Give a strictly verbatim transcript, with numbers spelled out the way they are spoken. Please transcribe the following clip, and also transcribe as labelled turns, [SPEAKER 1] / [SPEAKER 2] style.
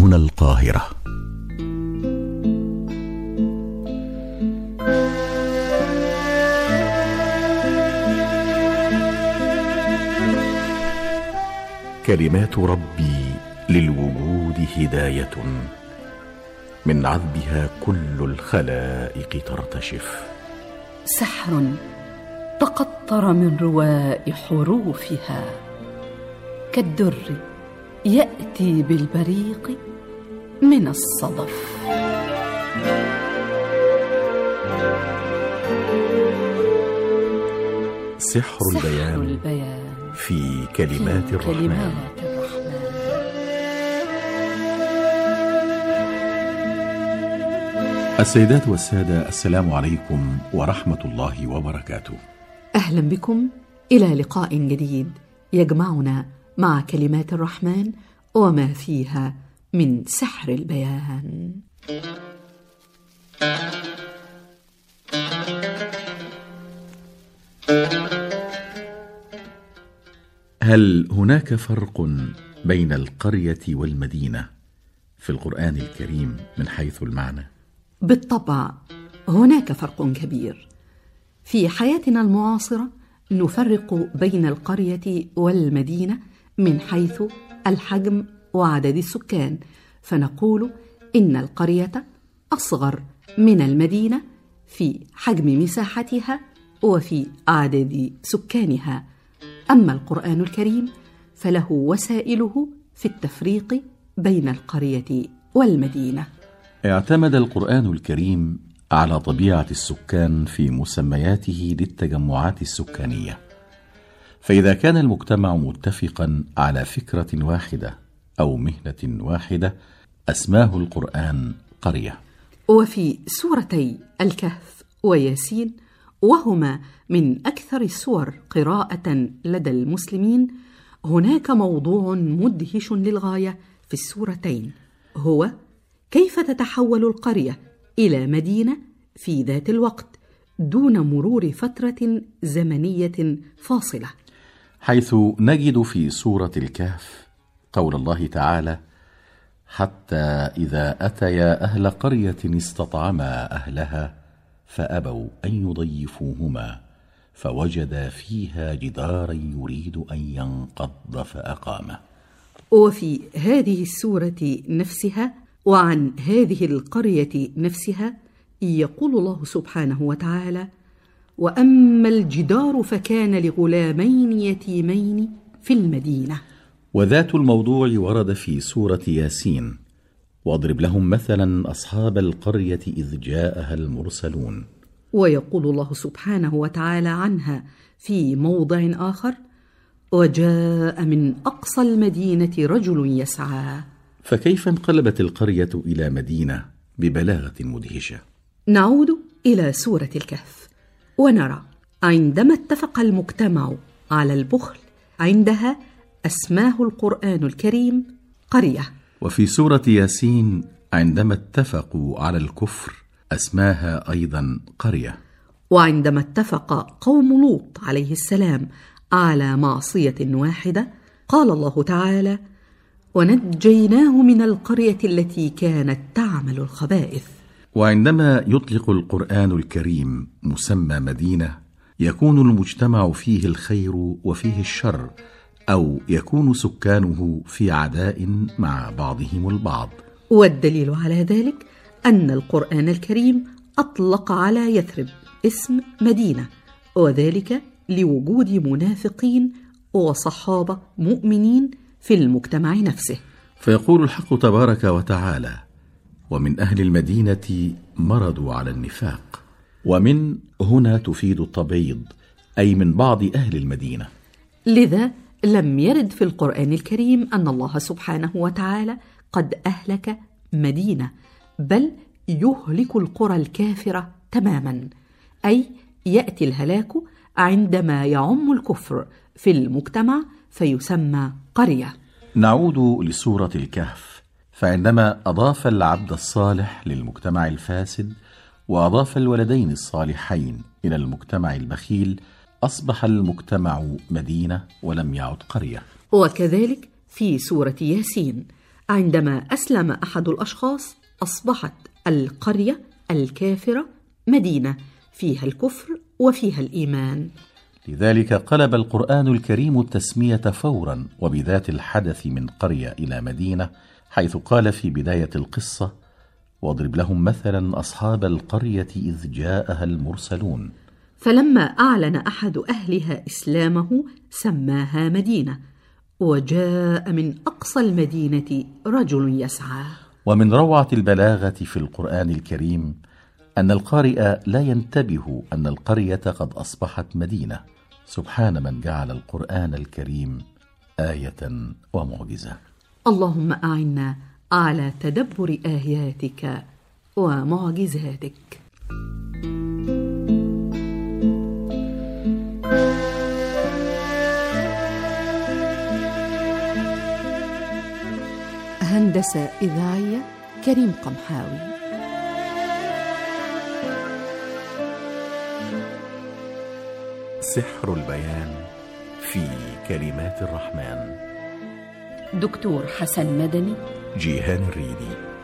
[SPEAKER 1] هنا القاهرة. كلمات ربي للوجود هداية، من عذبها كل الخلائق ترتشف.
[SPEAKER 2] سحر تقطر من رواء حروفها، كالدر يأتي بالبريق من الصدف.
[SPEAKER 1] سحر البيان, البيان في كلمات
[SPEAKER 2] في
[SPEAKER 1] الرحمن,
[SPEAKER 2] كلمات الرحمن.
[SPEAKER 1] السيدات والسادة، السلام عليكم ورحمة الله وبركاته.
[SPEAKER 2] أهلا بكم إلى لقاء جديد يجمعنا مع كلمات الرحمن وما فيها من سحر البيان.
[SPEAKER 1] هل هناك فرق بين القرية والمدينة في القرآن الكريم من حيث المعنى؟
[SPEAKER 2] بالطبع هناك فرق كبير. في حياتنا المعاصرة نفرق بين القرية والمدينة من حيث الحجم وعدد السكان، فنقول إن القرية أصغر من المدينة في حجم مساحتها وفي عدد سكانها. أما القرآن الكريم فله وسائله في التفريق بين القرية والمدينة.
[SPEAKER 1] اعتمد القرآن الكريم على طبيعة السكان في مسمياته للتجمعات السكانية، فإذا كان المجتمع متفقا على فكرة واحدة أو مهنة واحدة أسماه القرآن قرية.
[SPEAKER 2] وفي سورتي الكهف وياسين، وهما من أكثر السور قراءة لدى المسلمين، هناك موضوع مدهش للغاية في السورتين، هو كيف تتحول القرية إلى مدينة في ذات الوقت دون مرور فترة زمنية فاصلة،
[SPEAKER 1] حيث نجد في سورة الكهف قول الله تعالى: حتى إذا أتيا أهل قرية استطعما أهلها فأبوا أن يضيفوهما فوجدا فيها جدارا يريد أن ينقض فأقامه.
[SPEAKER 2] وفي هذه السورة نفسها وعن هذه القرية نفسها يقول الله سبحانه وتعالى: وأما الجدار فكان لغلامين يتيمين في المدينة.
[SPEAKER 1] وذات الموضوع ورد في سورة ياسين: واضرب لهم مثلا أصحاب القرية إذ جاءها المرسلون.
[SPEAKER 2] ويقول الله سبحانه وتعالى عنها في موضع آخر: وجاء من أقصى المدينة رجل يسعى.
[SPEAKER 1] فكيف انقلبت القرية إلى مدينة ببلاغة مدهشة؟
[SPEAKER 2] نعود إلى سورة الكهف ونرى عندما اتفق المجتمع على البخل عندها أسماه القرآن الكريم قرية.
[SPEAKER 1] وفي سورة ياسين عندما اتفقوا على الكفر أسماها أيضا قرية.
[SPEAKER 2] وعندما اتفق قوم لوط عليه السلام على معصية واحدة قال الله تعالى: ونجيناه من القرية التي كانت تعمل الخبائث.
[SPEAKER 1] وعندما يطلق القرآن الكريم مسمى مدينة يكون المجتمع فيه الخير وفيه الشر، أو يكون سكانه في عداء مع بعضهم البعض.
[SPEAKER 2] والدليل على ذلك أن القرآن الكريم أطلق على يثرب اسم مدينة، وذلك لوجود منافقين وصحابة مؤمنين في المجتمع نفسه.
[SPEAKER 1] فيقول الحق تبارك وتعالى: ومن أهل المدينة مرضوا على النفاق. ومن هنا تفيد التبعيض، أي من بعض أهل المدينة.
[SPEAKER 2] لذا لم يرد في القرآن الكريم أن الله سبحانه وتعالى قد أهلك مدينة، بل يهلك القرى الكافرة تماما، أي يأتي الهلاك عندما يعم الكفر في المجتمع فيسمى قرية.
[SPEAKER 1] نعود لسورة الكهف، فعندما أضاف العبد الصالح للمجتمع الفاسد وأضاف الولدين الصالحين إلى المجتمع البخيل أصبح المجتمع مدينة ولم يعد قرية.
[SPEAKER 2] وكذلك في سورة ياسين عندما أسلم أحد الأشخاص أصبحت القرية الكافرة مدينة فيها الكفر وفيها الإيمان.
[SPEAKER 1] لذلك قلب القرآن الكريم التسمية فورا وبذات الحدث من قرية إلى مدينة، حيث قال في بداية القصة: واضرب لهم مثلا أصحاب القرية إذ جاءها المرسلون.
[SPEAKER 2] فلما أعلن أحد أهلها إسلامه سماها مدينة، وجاء من أقصى المدينة رجل يسعى.
[SPEAKER 1] ومن روعة البلاغة في القرآن الكريم أن القارئ لا ينتبه أن القرية قد أصبحت مدينة. سبحان من جعل القرآن الكريم آية ومعجزة.
[SPEAKER 2] اللهم أعنا على تدبر آياتك ومعجزاتك. هندسة إذاعية كريم قمحاوي.
[SPEAKER 1] سحر البيان في كلمات الرحمن.
[SPEAKER 2] دكتور حسن مدني،
[SPEAKER 1] جيهان الريدي.